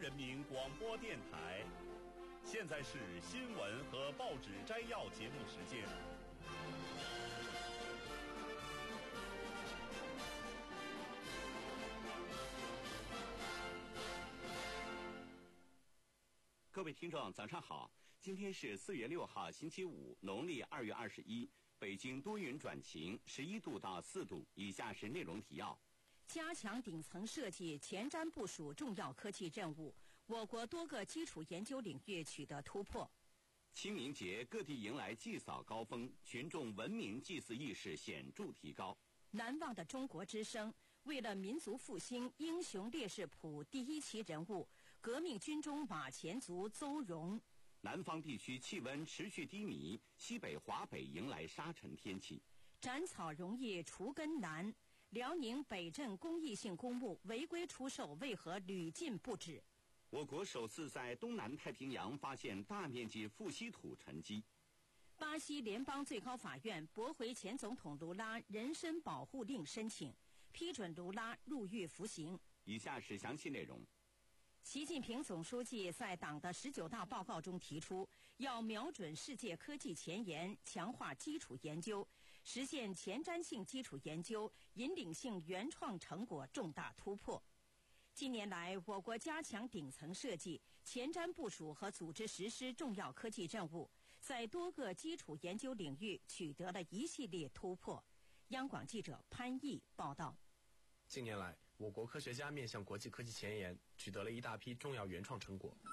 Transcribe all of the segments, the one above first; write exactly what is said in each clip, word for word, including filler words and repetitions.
人民广播电台，现在是新闻和报纸摘要节目时间。 各位听众，早上好！今天是四月六号，星期五，农历二月二十一。北京多云转晴，十一度到四度。以下是内容提要： 加强顶层设计，前瞻部署重要科技任务。我国多个基础研究领域取得突破。 清明节，各地迎来祭扫高峰，群众文明祭祀意识显著提高。 难忘的中国之声，为了民族复兴，英雄烈士谱第一期人物，革命军中马前卒邹容。 南方地区气温持续低迷，西北、华北迎来沙尘天气。 斩草容易除根难，辽宁北镇公益性公墓违规出售为何屡禁不止？ 我国首次在东南太平洋发现大面积富稀土沉积。 巴西联邦最高法院驳回前总统卢拉人身保护令申请，批准卢拉入狱服刑。 以下是详细内容。 习近平总书记在党的十九大报告中提出，要瞄准世界科技前沿，强化基础研究，实现前瞻性基础研究、引领性原创成果重大突破。近年来，我国加强顶层设计、前瞻部署和组织实施重要科技任务，在多个基础研究领域取得了一系列突破。央广记者潘毅报道。 近年来，我国科学家面向国际科技前沿，取得了一大批重要原创成果。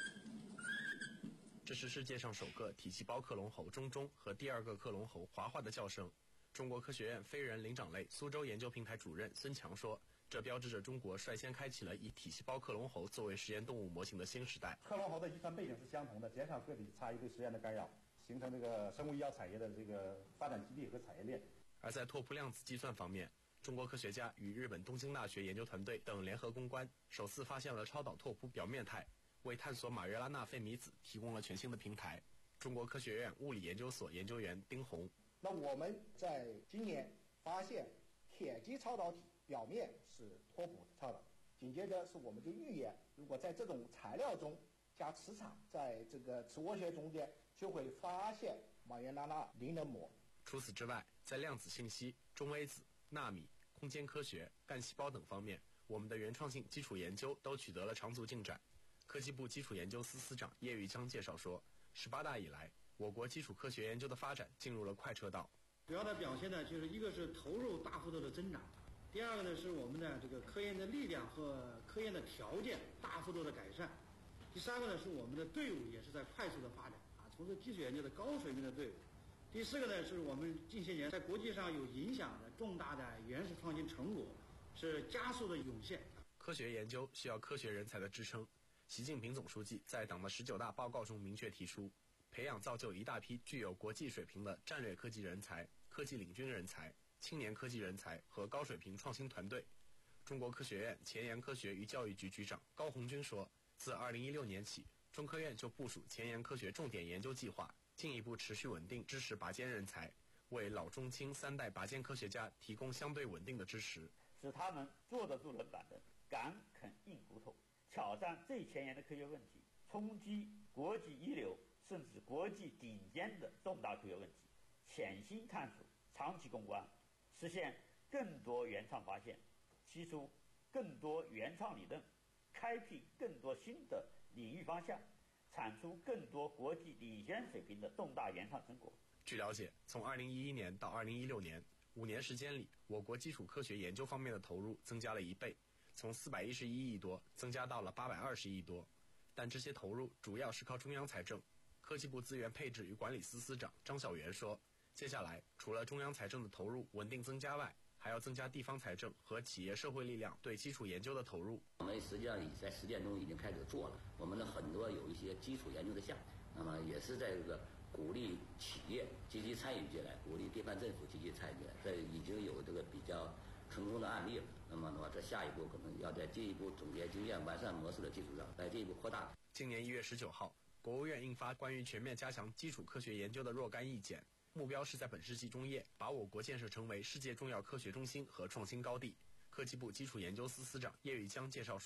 这是世界上首个体细胞克隆猴中中和第二个克隆猴华华的叫声。中国科学院非人灵长类苏州研究平台主任孙强说，这标志着中国率先开启了以体细胞克隆猴作为实验动物模型的新时代。 克隆猴的遗传背景是相同的，减少个体差异对实验的干扰，形成这个生物医药产业的这个发展基地和产业链。 而在拓扑量子计算方面，中国科学家与日本东京大学研究团队等联合攻关，首次发现了超导拓扑表面态，为探索马约拉纳费米子提供了全新的平台。中国科学院物理研究所研究员丁红， 那我们在今年发现铁基超导体表面是拓扑超导体，紧接着是我们就预言，如果在这种材料中加磁场，在这个磁涡学中间就会发现马约拉纳灵能膜。 除此之外，在量子信息、中微子、纳米、空间科学、干细胞等方面，我们的原创性基础研究都取得了长足进展。科技部基础研究司司长叶玉江介绍说，十八大以来，我国基础科学研究的发展进入了快车道。 主要的表现呢，就是一个是投入大幅度的增长，第二个呢是我们的这个科研的力量和科研的条件大幅度的改善，第三个呢是我们的队伍也是在快速的发展啊，从事基础研究的高水平的队伍。第四个呢是我们近些年在国际上有影响的重大的原始创新成果是加速的涌现。 科学研究需要科学人才的支撑。习近平总书记在党的十九大报告中明确提出，培养造就一大批具有国际水平的战略科技人才、科技领军人才、青年科技人才和高水平创新团队。中国科学院前沿科学与教育局局长高红军说，自二零一六年起，中科院就部署前沿科学重点研究计划，进一步持续稳定支持拔尖人才，为老中青三代拔尖科学家提供相对稳定的支持， 使他们坐得住冷板凳，敢啃硬骨头，挑战最前沿的科学问题，冲击国际一流甚至国际顶尖的重大科学问题，潜心探索，长期攻关，实现更多原创发现，提出更多原创理论，开辟更多新的领域方向，产出更多国际领先水平的重大原创成果。 据了解，从二零一一年到二零一六年五年时间里，我国基础科学研究方面的投入增加了一倍，从四百一十一亿多增加到了八百二十亿多。但这些投入主要是靠中央财政。科技部资源配置与管理司司长张晓元说，接下来除了中央财政的投入稳定增加外，还要增加地方财政和企业社会力量对基础研究的投入。 我们实际上已在实践中已经开始做了，我们的很多有一些基础研究的项目，那么也是在这个鼓励企业积极参与进来，鼓励地方政府积极参与进来，这已经有这个比较成功的案例了。那么的话，这下一步可能要在进一步总结经验、完善模式的基础上，来进一步扩大。 今年一月十九号，国务院印发关于全面加强基础科学研究的若干意见，目标是在本世纪中叶把我国建设成为世界重要科学中心和创新高地。科技部基础研究司司长叶玉江介绍说，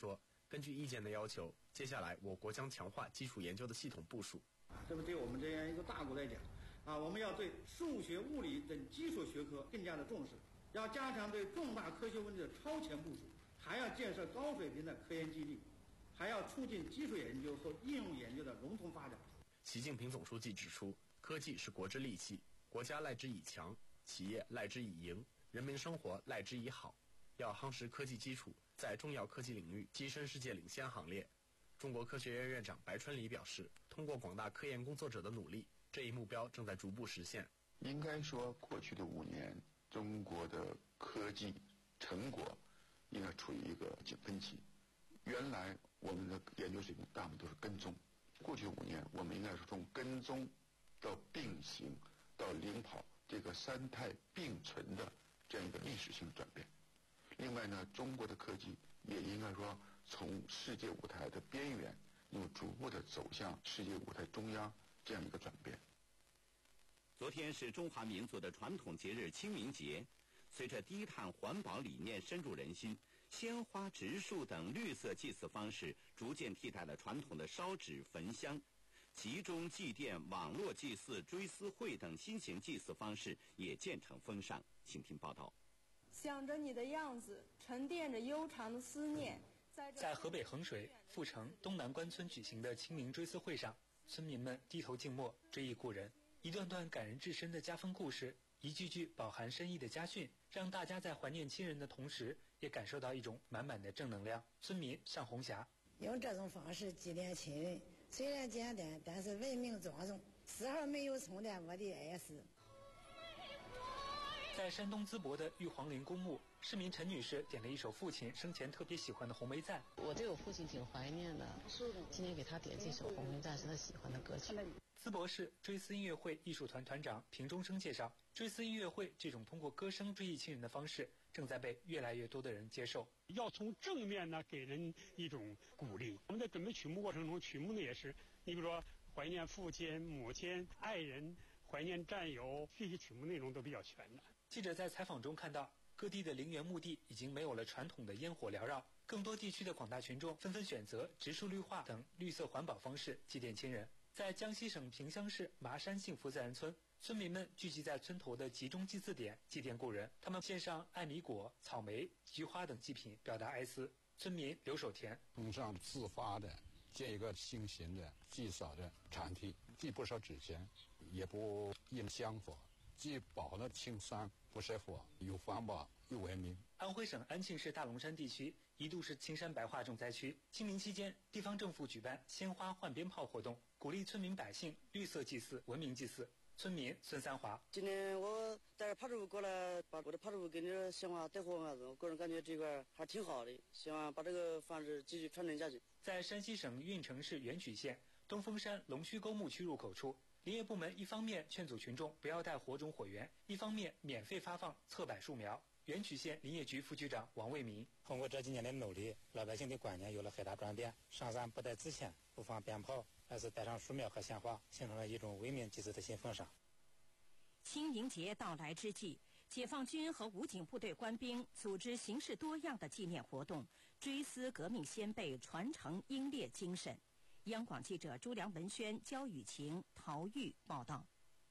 根据意见的要求，接下来我国将强化基础研究的系统部署。 这么对我们这样一个大国来讲，啊，我们要对数学、物理等基础学科更加的重视，要加强对重大科学问题的超前部署，还要建设高水平的科研基地，还要促进基础研究和应用研究的融通发展。 习近平总书记指出，科技是国之利器，国家赖之以强，企业赖之以盈，人民生活赖之以好。要夯实科技基础，在重要科技领域跻身世界领先行列。中国科学院院长白春礼表示，通过广大科研工作者的努力，这一目标正在逐步实现。 应该说，过去的五年，中国的科技成果应该处于一个井喷期。原来我们的研究水平大部分都是跟踪，过去五年，我们应该是从跟踪到并行到领跑这个三态并存的这样一个历史性转变。另外呢，中国的科技也应该说从世界舞台的边缘，那么逐步的走向世界舞台中央这样一个转变。 昨天是中华民族的传统节日清明节，随着低碳环保理念深入人心，鲜花、植树等绿色祭祀方式逐渐替代了传统的烧纸、焚香。集中祭奠、网络祭祀、追思会等新型祭祀方式也渐成风尚。请听报道。 想着你的样子，沉淀着悠长的思念。 在河北衡水、阜成、东南关村举行的清明追思会上，村民们低头静默，追忆故人。一段段感人至深的家风故事，一句句饱含深意的家训，让大家在怀念亲人的同时，也感受到一种满满的正能量。村民尚红霞用这种方式纪念亲人，虽然简单，但是文明庄重，丝毫没有冲淡我的哀思。 在山东淄博的玉皇陵公墓，市民陈女士点了一首父亲生前特别喜欢的《红梅赞》。 我对我父亲挺怀念的，今天给他点这首《红梅赞》是他喜欢的歌曲。 淄博市追思音乐会艺术团团长平中生介绍，追思音乐会这种通过歌声追忆亲人的方式，正在被越来越多的人接受。 要从正面呢给人一种鼓励。我们在准备曲目过程中，曲目呢也是，你比如说怀念父亲、母亲、爱人，怀念战友，这些曲目内容都比较全的。 记者在采访中看到，各地的陵园墓地已经没有了传统的烟火缭绕，更多地区的广大群众纷纷选择植树绿化等绿色环保方式祭奠亲人。在江西省萍乡市麻山幸福自然村，村民们聚集在村头的集中祭祀点祭奠故人，他们献上艾米果、草莓、菊花等祭品，表达哀思。村民刘守田碰上自发的建一个新型的祭扫的场地，既不烧纸钱，也不印香火，既保了青山不射火，又环保又文明。 安徽省安庆市大龙山地区一度是青山白化重灾区，清明期间，地方政府举办鲜花换鞭炮活动，鼓励村民百姓绿色祭祀、文明祭祀。村民孙三华： 今天我带着帕竹过来，把我的帕竹给你的鲜花带火嘛，我个人感觉这块还挺好的，希望把这个方式继续传承下去。 在山西省运城市垣曲县东峰山龙须沟墓区入口处，林业部门一方面劝阻群众不要带火种火源，一方面免费发放侧柏树苗。垣曲县林业局副局长王卫民： 通过这几年的努力，老百姓的观念有了很大转变，上山不带纸钱，不放鞭炮，而是带上树苗和鲜花，形成了一种文明祭祀的新风尚。 清明节到来之际，解放军和武警部队官兵组织形式多样的纪念活动，追思革命先辈，传承英烈精神。央广记者朱良文轩、焦雨晴、陶玉报道。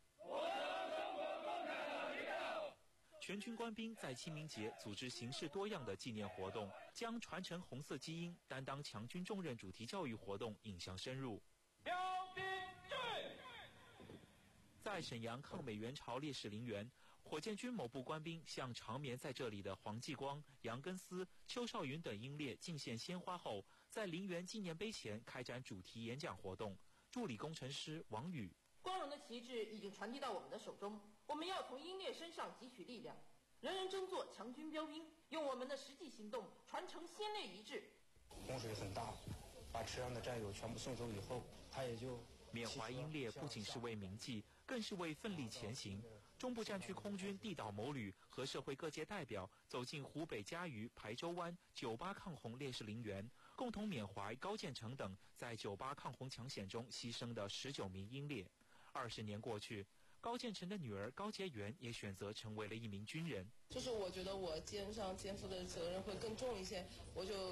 全军官兵在清明节组织形式多样的纪念活动，将传承红色基因、担当强军重任主题教育活动引向深入。 标兵队在沈阳抗美援朝烈士陵园，火箭军某部官兵向长眠在这里的黄继光、杨根思、邱少云等英烈敬献鲜花后，在陵园纪念碑前开展主题演讲活动。助理工程师王宇： 光荣的旗帜已经传递到我们的手中，我们要从英烈身上汲取力量，人人争做强军标兵，用我们的实际行动传承先烈遗志。 洪水很大，把车上的战友全部送走以后，他也就缅怀英烈不仅是为铭记，更是为奋力前行。中部战区空军地导某旅和社会各界代表走进湖北嘉鱼、台州湾九八抗洪烈士陵园，共同缅怀高建成等在九八抗洪抢险中牺牲的十九名英烈。二十年过去，高建成的女儿高洁媛也选择成为了一名军人。 就是我觉得我肩上肩负的责任会更重一些，我就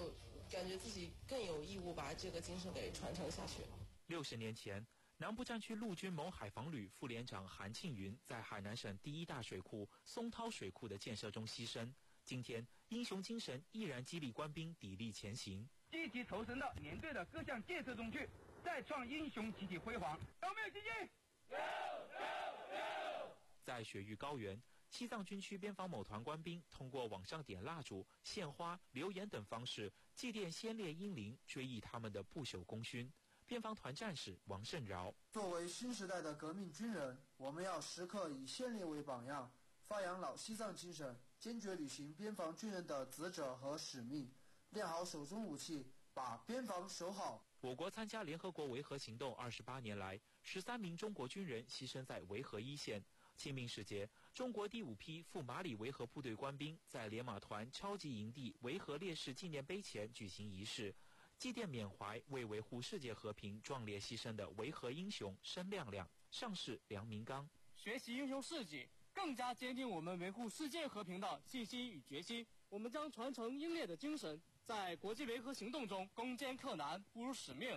感觉自己更有义务把这个精神给传承下去。 六十年前，南部战区陆军某海防旅副连长韩庆云在海南省第一大水库松涛水库的建设中牺牲。今天，英雄精神依然激励官兵砥砺前行， 积极投身到连队的各项建设中去，再创英雄集体辉煌。有没有信心？有有有！ 在雪域高原，西藏军区边防某团官兵通过网上点蜡烛、献花、留言等方式祭奠先烈英灵，追忆他们的不朽功勋。边防团战士王胜饶： 作为新时代的革命军人，我们要时刻以先烈为榜样，发扬老西藏精神，坚决履行边防军人的职责和使命，练好手中武器，把边防守好。 我国参加联合国维和行动二十八年来，十三名中国军人牺牲在维和一线。清明时节，中国第五批赴马里维和部队官兵在连马团超级营地维和烈士纪念碑前举行仪式，祭奠缅怀为维护世界和平壮烈牺牲的维和英雄申亮亮、上士梁明刚。 学习英雄事迹，更加坚定我们维护世界和平的信心与决心。我们将传承英烈的精神，在国际维和行动中攻坚克难，不辱使命。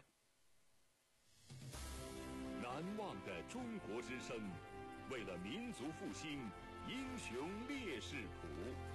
难忘的中国之声，为了民族复兴，英雄烈士谱。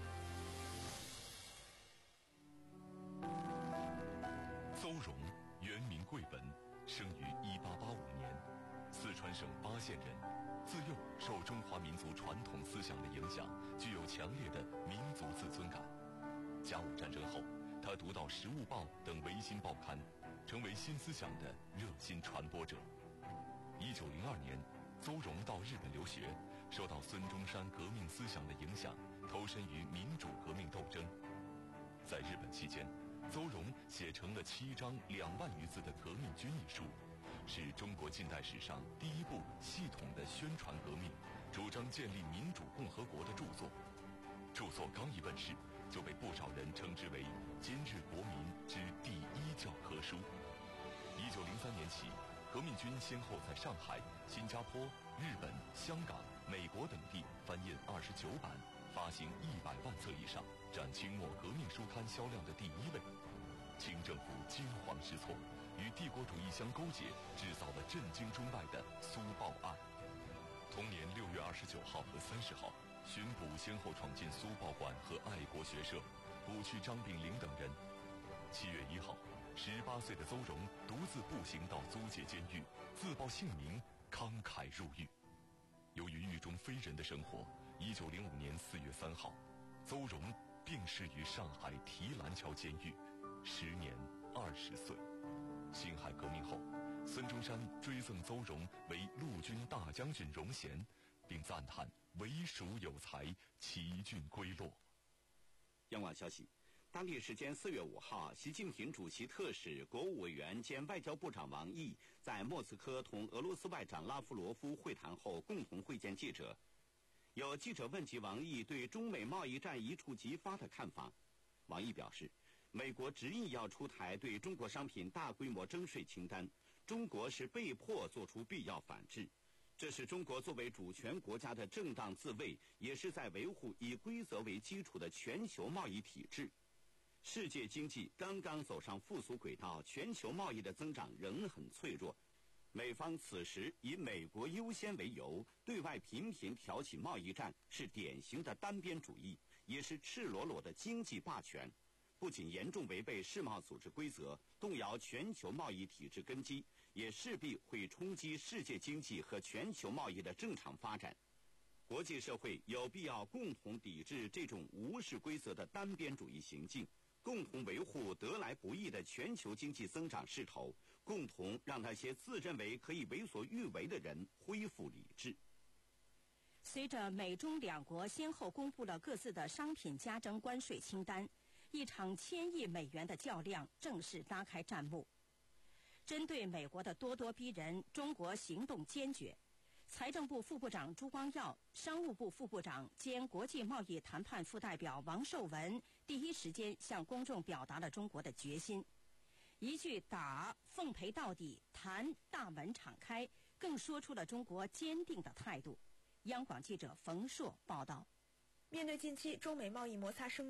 邹容，原名桂文，生于一八八五年，四川省巴县人。自幼受中华民族传统思想的影响，具有强烈的民族自尊感。甲午战争后，他读到《时务报》等维新报刊，成为新思想的热心传播者。一九零二年，邹容到日本留学，受到孙中山革命思想的影响，投身于民主革命斗争。在日本期间，邹容写成了七章两万余字的《革命军》一书，是中国近代史上第一部系统的宣传革命、主张建立民主共和国的著作。著作刚一问世，就被不少人称之为今日国民之第一教科书。一九零三年起，革命军先后在上海、新加坡、日本、香港、美国等地翻印二十九版，发行一百万册以上，占清末革命书刊销量的第一位。清政府惊慌失措，与帝国主义相勾结，制造了震惊中外的苏报案。同年六月二十九号和三十号，巡捕先后闯进苏报馆和爱国学社，捕去张炳麟等人。七月一号，十八岁的邹容独自步行到租界监狱，自报姓名，慷慨入狱。由于狱中非人的生活，一九零五年四月三号，邹容病逝于上海提篮桥监狱，时年二十岁。辛亥革命后，孙中山追赠邹容为陆军大将军荣衔，并赞叹为蜀有才，奇骏归落。 央广消息，当地时间四月五号，习近平主席特使、国务委员兼外交部长王毅在莫斯科同俄罗斯外长拉夫罗夫会谈后，共同会见记者。有记者问及王毅对中美贸易战一触即发的看法，王毅表示，美国执意要出台对中国商品大规模征税清单，中国是被迫做出必要反制。这是中国作为主权国家的正当自卫，也是在维护以规则为基础的全球贸易体制。世界经济刚刚走上复苏轨道，全球贸易的增长仍很脆弱。美方此时以美国优先为由，对外频频挑起贸易战，是典型的单边主义，也是赤裸裸的经济霸权。不仅严重违背世贸组织规则，动摇全球贸易体制根基，也势必会冲击世界经济和全球贸易的正常发展。国际社会有必要共同抵制这种无视规则的单边主义行径，共同维护得来不易的全球经济增长势头，共同让那些自认为可以为所欲为的人恢复理智。 随着美中两国先后公布了各自的商品加征关税清单，一场千亿美元的较量正式拉开战幕。针对美国的咄咄逼人，中国行动坚决。财政部副部长朱光耀、商务部副部长兼国际贸易谈判副代表王受文第一时间向公众表达了中国的决心。一句打奉陪到底，谈大门敞开，更说出了中国坚定的态度。央广记者冯硕报道。 面对近期中美贸易摩擦升级，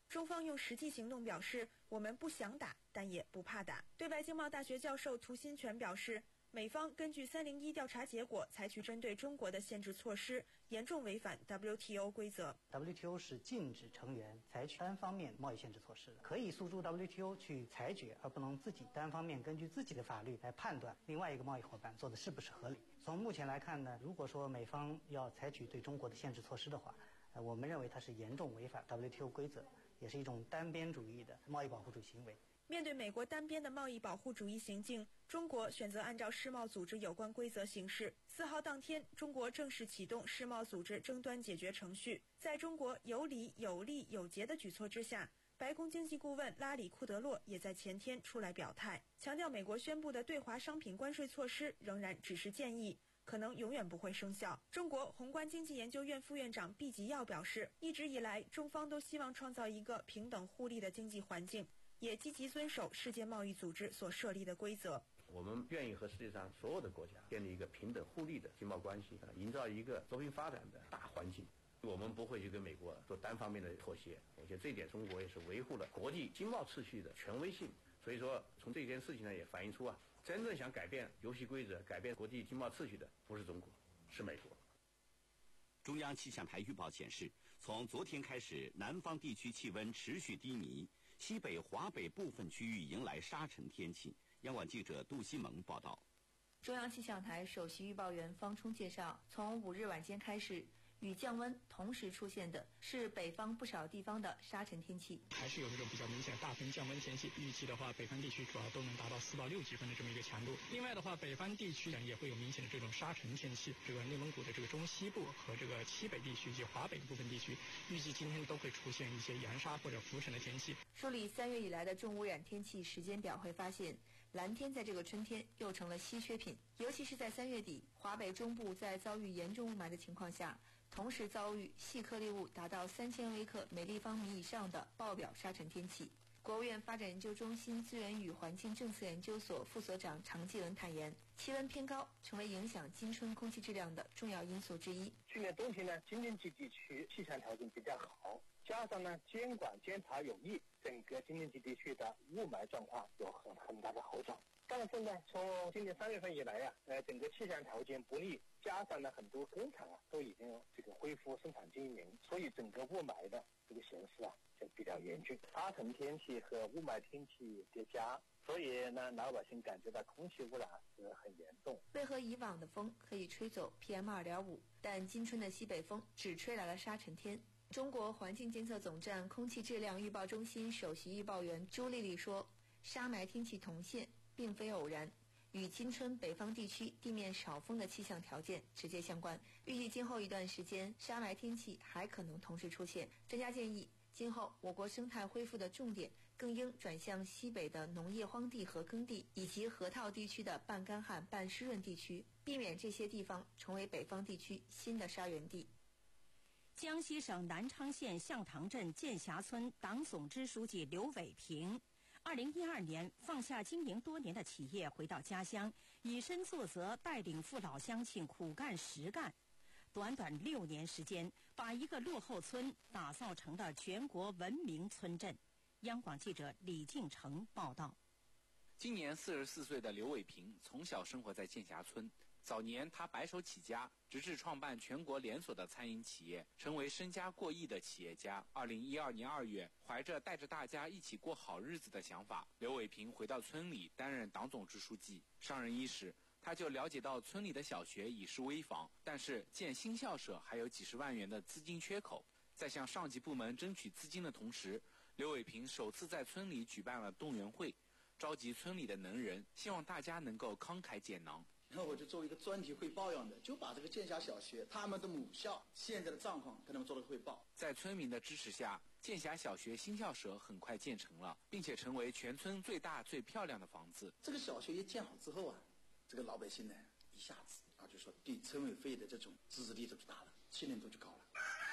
中方用实际行动表示，我们不想打，但也不怕打。对外经贸大学教授涂新全表示，美方根据三零一调查结果采取针对中国的限制措施，严重违反 W T O 规则。 W T O 是禁止成员采取单方面贸易限制措施的，可以诉诸 W T O 去裁决，而不能自己单方面根据自己的法律来判断另外一个贸易伙伴做的是不是合理。从目前来看呢，如果说美方要采取对中国的限制措施的话，呃，我们认为它是严重违反 W T O 规则，也是一种单边主义的贸易保护主义行为。 面对美国单边的贸易保护主义行径，中国选择按照世贸组织有关规则行事。四号当天，中国正式启动世贸组织争端解决程序。在中国有理、有利、有节的举措之下，白宫经济顾问拉里·库德洛也在前天出来表态，强调美国宣布的对华商品关税措施仍然只是建议，可能永远不会生效。中国宏观经济研究院副院长毕吉耀表示，一直以来，中方都希望创造一个平等互利的经济环境，也积极遵守世界贸易组织所设立的规则。 我们愿意和世界上所有的国家建立一个平等互利的经贸关系，营造一个和平发展的大环境。我们不会去跟美国做单方面的妥协，我觉得这一点中国也是维护了国际经贸秩序的权威性。所以说，从这件事情呢，也反映出啊，真正想改变游戏规则、改变国际经贸秩序的，不是中国，是美国。 中央气象台预报显示，从昨天开始，南方地区气温持续低迷，西北、华北部分区域迎来沙尘天气。央广记者杜西蒙报道。 中央气象台首席预报员方冲介绍，从五日晚间开始，与降温同时出现的是北方不少地方的沙尘天气， 还是有这种比较明显的大风降温天气。预计的话，北方地区主要都能达到四到六级分的这么一个强度。另外的话，北方地区也会有明显的这种沙尘天气。这个内蒙古的这个中西部和这个西北地区以及华北部分地区，预计今天都会出现一些扬沙或者浮尘的天气。 梳理三月以来的重污染天气时间表会发现，蓝天在这个春天又成了稀缺品，尤其是在三月底，华北中部在遭遇严重雾霾的情况下，同时遭遇细颗粒物达到三千微克每立方米以上的爆表沙尘天气。国务院发展研究中心资源与环境政策研究所副所长常继文坦言，气温偏高成为影响今春空气质量的重要因素之一。 去年冬天呢，京津冀地区气象条件比较好，加上呢监管监察有益，整个京津冀地区的雾霾状况有很很大的好转。但是呢，从今年三月份以来呀、啊，呃，整个气象条件不利，加上呢很多工厂啊都已经这个恢复生产经营，所以整个雾霾的这个形势啊就比较严峻。沙尘天气和雾霾天气叠加，所以呢老百姓感觉到空气污染是很严重。 为何以往的风可以吹走 P M 二点五， 但今春的西北风只吹来了沙尘天？中国环境监测总站空气质量预报中心首席预报员朱丽丽说，沙霾天气同现并非偶然，与今春北方地区地面少风的气象条件直接相关。预计今后一段时间，沙霾天气还可能同时出现。专家建议，今后我国生态恢复的重点更应转向西北的农业荒地和耕地，以及河套地区的半干旱半湿润地区，避免这些地方成为北方地区新的沙源地。 江西省南昌县象塘镇建峡村党总支书记刘伟平二零一二年放下经营多年的企业，回到家乡，以身作则，带领父老乡亲苦干实干。短短六年时间，把一个落后村打造成了全国闻名村镇。央广记者李敬成报道。 今年四十四岁的刘伟平从小生活在建峡村。早年他白手起家，直至创办全国连锁的餐饮企业，成为身家过亿的企业家。二零一二年二月，怀着带着大家一起过好日子的想法，刘伟平回到村里担任党总支书记。上任伊始，他就了解到村里的小学已是危房，但是建新校舍还有几十万元的资金缺口。在向上级部门争取资金的同时，刘伟平首次在村里举办了动员会，召集村里的能人，希望大家能够慷慨解囊。 然后我就做一个专题汇报样的，就把这个建峡小学他们的母校现在的状况跟他们做了个汇报。 在村民的支持下，建峡小学新校舍很快建成了，并且成为全村最大最漂亮的房子。 这个小学一建好之后啊，这个老百姓呢一下子啊就说对村委会的这种支持力度就大了，信任度就高了。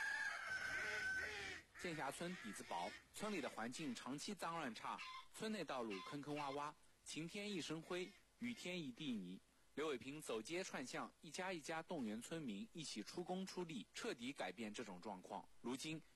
建峡村底子薄，村里的环境长期脏乱差，村内道路坑坑洼洼，晴天一身灰，雨天一地泥。刘伟平走街串巷，一家一家动员村民一起出工出力，彻底改变这种状况。如今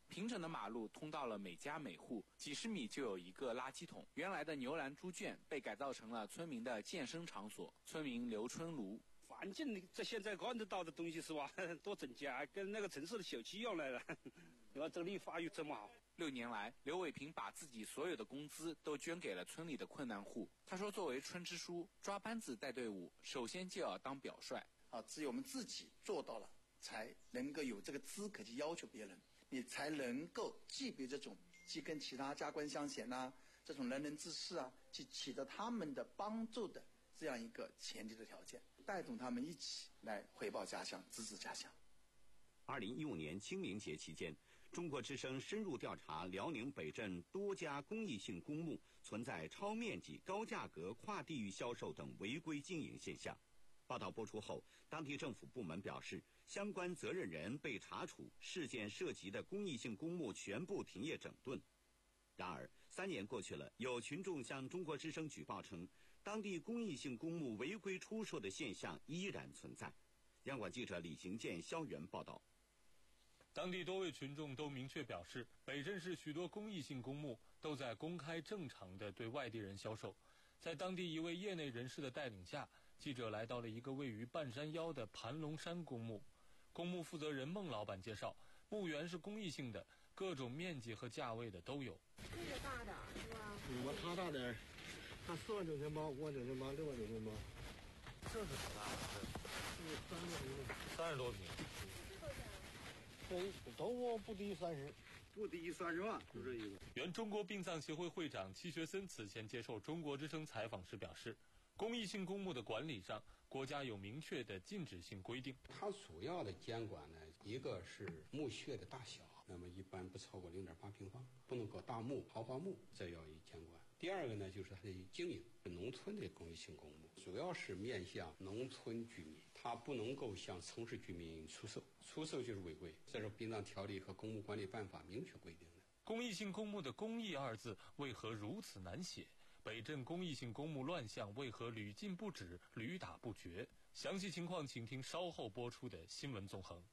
平整的马路通到了每家每户，几十米就有一个垃圾桶。原来的牛栏猪圈被改造成了村民的健身场所。村民刘春炉， 环境这现在看得到的东西是吧，多整洁，跟那个城市的小区一样来了。你看这绿化又这么好。 六年来，刘伟平把自己所有的工资都捐给了村里的困难户。他说，作为村支书，抓班子带队伍，首先就要当表率。 啊，只有我们自己做到了，才能够有这个资格去要求别人，你才能够具备这种既跟其他加官相衔啊，这种仁人志士啊，去取得他们的帮助的这样一个前提的条件，带动他们一起来回报家乡，支持家乡。 二零一五年清明节期间，中国之声深入调查辽宁北镇多家公益性公墓存在超面积、高价格、跨地域销售等违规经营现象。报道播出后，当地政府部门表示，相关责任人被查处，事件涉及的公益性公墓全部停业整顿。然而，三年过去了，有群众向中国之声举报称，当地公益性公墓违规出售的现象依然存在。央广记者李行健、肖元报道。 当地多位群众都明确表示，北镇市许多公益性公墓都在公开正常地对外地人销售。在当地一位业内人士的带领下，记者来到了一个位于半山腰的盘龙山公墓。公墓负责人孟老板介绍，墓园是公益性的，各种面积和价位的都有。 这个大的是吧？ 我他大点，他四万九千八，五万九千八，六万九千八。 这是多大的？ 这是三十平。 三十多平。 这都不低三十，不低三十万，就这一个。 原中国殡葬协会会长戚学森此前接受中国之声采访时表示，公益性公墓的管理上，国家有明确的禁止性规定。 它主要的监管呢，一个是墓穴的大小，那么一般不超过零点八平方，不能搞大墓、豪华墓，这要以监管。第二个呢，就是它的经营，农村的公益性公墓主要是面向农村居民，它不能够向城市居民出售，出售就是违规，这是殡葬条例和公墓管理办法明确规定的。 公益性公墓的公益二字为何如此难写？北镇公益性公墓乱象为何屡禁不止、屡打不绝？详细情况请听稍后播出的新闻纵横。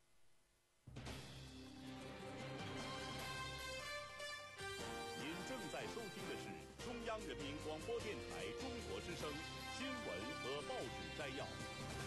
您正在收听的是中央人民广播电台中国之声新闻和报纸摘要。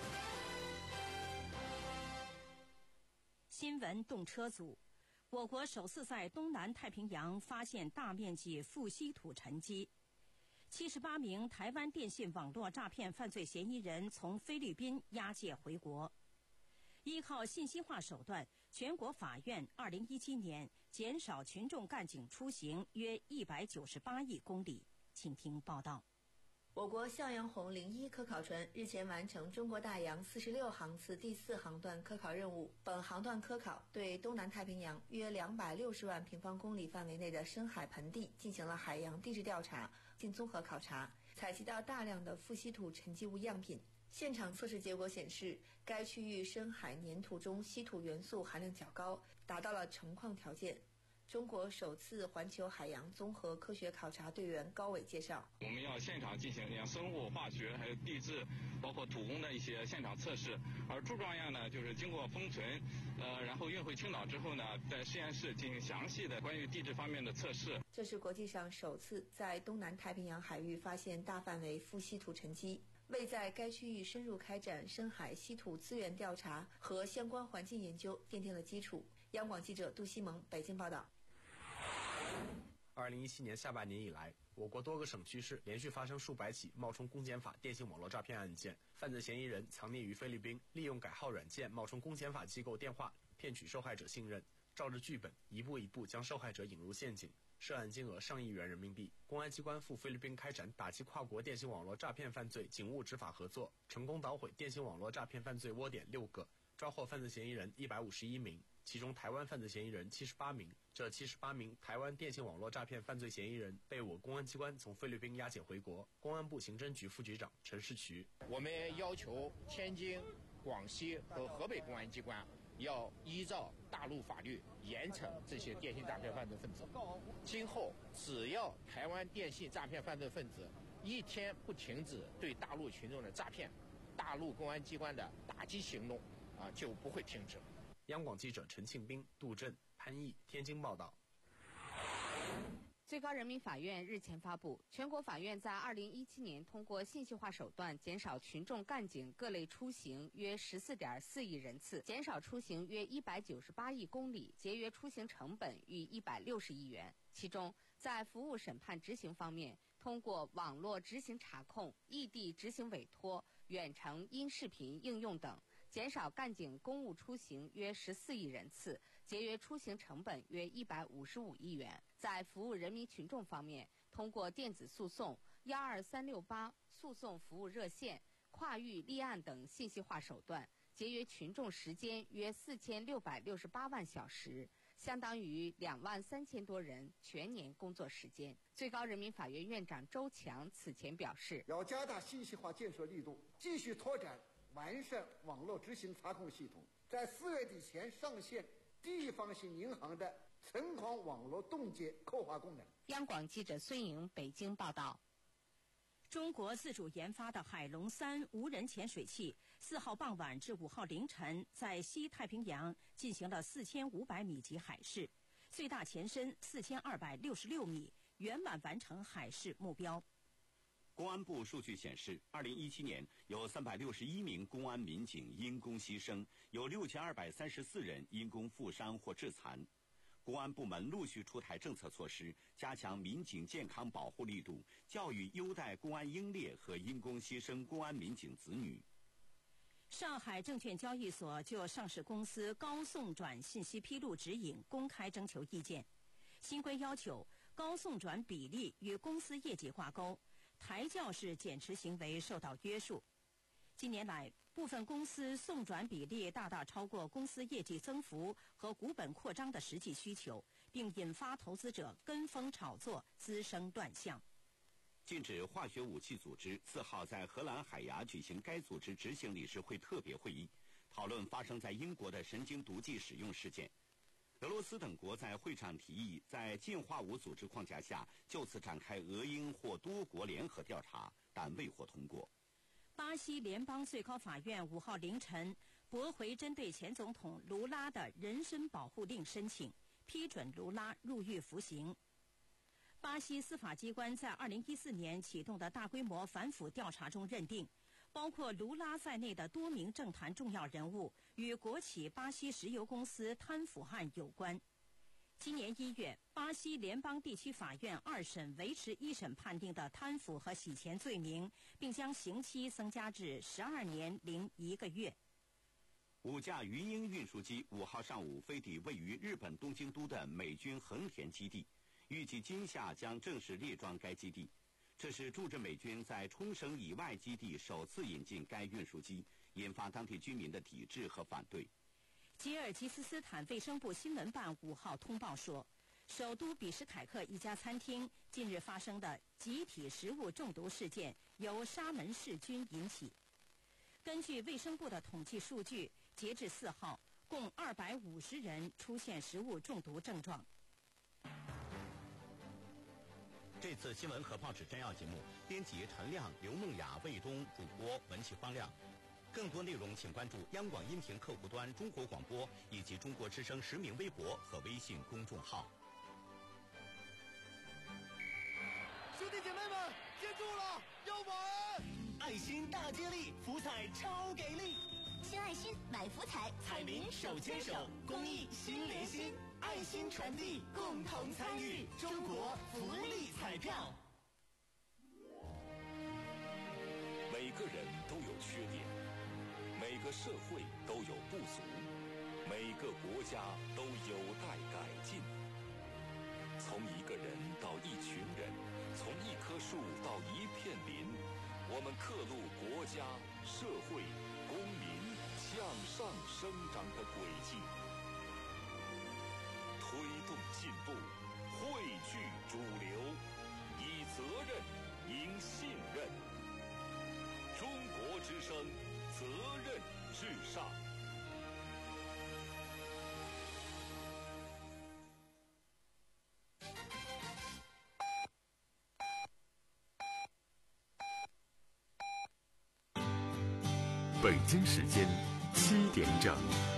新闻动车组，我国首次在东南太平洋发现大面积富稀土沉积。七十八名台湾电信网络诈骗犯罪嫌疑人从菲律宾押解回国。依靠信息化手段，全国法院二零一七年减少群众干警出行约一百九十八亿公里。请听报道。 我国向阳红零一科考船日前完成中国大洋四十六航次第四航段科考任务。本航段科考对东南太平洋约两百六十万平方公里范围内的深海盆地进行了海洋地质调查、进综合考察，采集到大量的富稀土沉积物样品。现场测试结果显示，该区域深海粘土中稀土元素含量较高，达到了成矿条件。中国首次环球海洋综合科学考察队员高伟介绍， 我们要现场进行像生物、化学还有地质包括土工的一些现场测试，而柱状样呢就是经过封存呃，然后运回青岛之后呢，在实验室进行详细的关于地质方面的测试。 这是国际上首次在东南太平洋海域发现大范围富稀土沉积，为在该区域深入开展深海稀土资源调查和相关环境研究奠定了基础。央广记者杜西蒙北京报道。 二零一七年下半年以来，我国多个省区市连续发生数百起冒充公检法电信网络诈骗案件，犯罪嫌疑人藏匿于菲律宾，利用改号软件冒充公检法机构电话，骗取受害者信任，照着剧本一步一步将受害者引入陷阱，涉案金额上亿元人民币。公安机关赴菲律宾开展打击跨国电信网络诈骗犯罪警务执法合作，成功捣毁电信网络诈骗犯罪窝点六个，抓获犯罪嫌疑人一百五十一名，其中台湾犯罪嫌疑人七十八名。这七十八名台湾电信网络诈骗犯罪嫌疑人被我公安机关从菲律宾押解回国。公安部刑侦局副局长陈世渠， 我们要求天津、广西和河北公安机关要依照大陆法律严惩这些电信诈骗犯罪分子。今后只要台湾电信诈骗犯罪分子一天不停止对大陆群众的诈骗，大陆公安机关的打击行动啊就不会停止。 央广记者陈庆斌、杜振、 潘毅，天津报道。 最高人民法院日前发布，全国法院在二零一七年通过信息化手段减少群众干警各类出行约十四点四亿人次，减少出行约一百九十八亿公里，节约出行成本逾一百六十亿元。其中，在服务审判执行方面，通过网络执行查控、异地执行委托、远程音视频应用等，减少干警公务出行约十四亿人次，节约出行成本约一百五十五亿元。在服务人民群众方面，通过电子诉讼、幺二三六八诉讼服务热线、跨域立案等信息化手段，节约群众时间约四千六百六十八万小时，相当于两万三千多人全年工作时间。最高人民法院院长周强此前表示， 要加大信息化建设力度，继续拓展完善网络执行查控系统，在四月底前上线地方性银行的存款网络冻结扣划功能。 央广记者孙颖北京报道。 中国自主研发的海龙三无人潜水器四号傍晚至五号凌晨在西太平洋进行了四千五百米级海试，最大潜深四千二百六十六米，圆满完成海试目标。 公安部数据显示，二零一七年有三百六十一名公安民警因公牺牲，有六千二百三十四人因公负伤或致残。公安部门陆续出台政策措施，加强民警健康保护力度，教育优待公安英烈和因公牺牲公安民警子女。 上海证券交易所就上市公司高送转信息披露指引公开征求意见。新规要求高送转比例与公司业绩挂钩，抬轿式减持行为受到约束。近年来，部分公司送转比例大大超过公司业绩增幅和股本扩张的实际需求，并引发投资者跟风炒作，滋生乱象。 禁止化学武器组织四号在荷兰海牙举行该组织执行理事会特别会议，讨论发生在英国的神经毒剂使用事件。俄罗斯等国在会上提议在禁化武组织框架下就此展开俄英或多国联合调查，但未获通过。 巴西联邦最高法院五号凌晨驳回针对前总统卢拉的人身保护令申请，批准卢拉入狱服刑。巴西司法机关在二零一四年启动的大规模反腐调查中认定，包括卢拉在内的多名政坛重要人物与国企巴西石油公司贪腐案有关。今年一月，巴西联邦地区法院二审维持一审判定的贪腐和洗钱罪名，并将刑期增加至十二年零一个月。 五架鱼鹰运输机五号上午飞抵位于日本东京都的美军横田基地，预计今夏将正式列装该基地。这是驻镇美军在冲绳以外基地首次引进该运输机，引发当地居民的抵制和反对。 吉尔吉斯斯坦卫生部新闻办五号通报说，首都比什凯克一家餐厅近日发生的集体食物中毒事件由沙门氏菌引起。根据卫生部的统计数据，截至四号，共二百五十人出现食物中毒症状。 这次新闻和报纸摘要节目，编辑陈亮、刘梦雅、魏东，主播文气方亮。更多内容请关注央广音频客户端中国广播以及中国之声实名微博和微信公众号。 兄弟姐妹们，记住了，要玩！爱心大接力，福彩超给力！ 新爱心买福彩，彩民手牵手，公益心连心，爱心传递，共同参与中国福利彩票。 每个人都有缺点，每个社会都有不足，每个国家都有待改进。从一个人到一群人，从一棵树到一片林，我们刻录国家、社会、公民向上生长的轨迹，推动进步，汇聚主流，以责任赢信任。中国之声，责任至上。 北京时间七点整。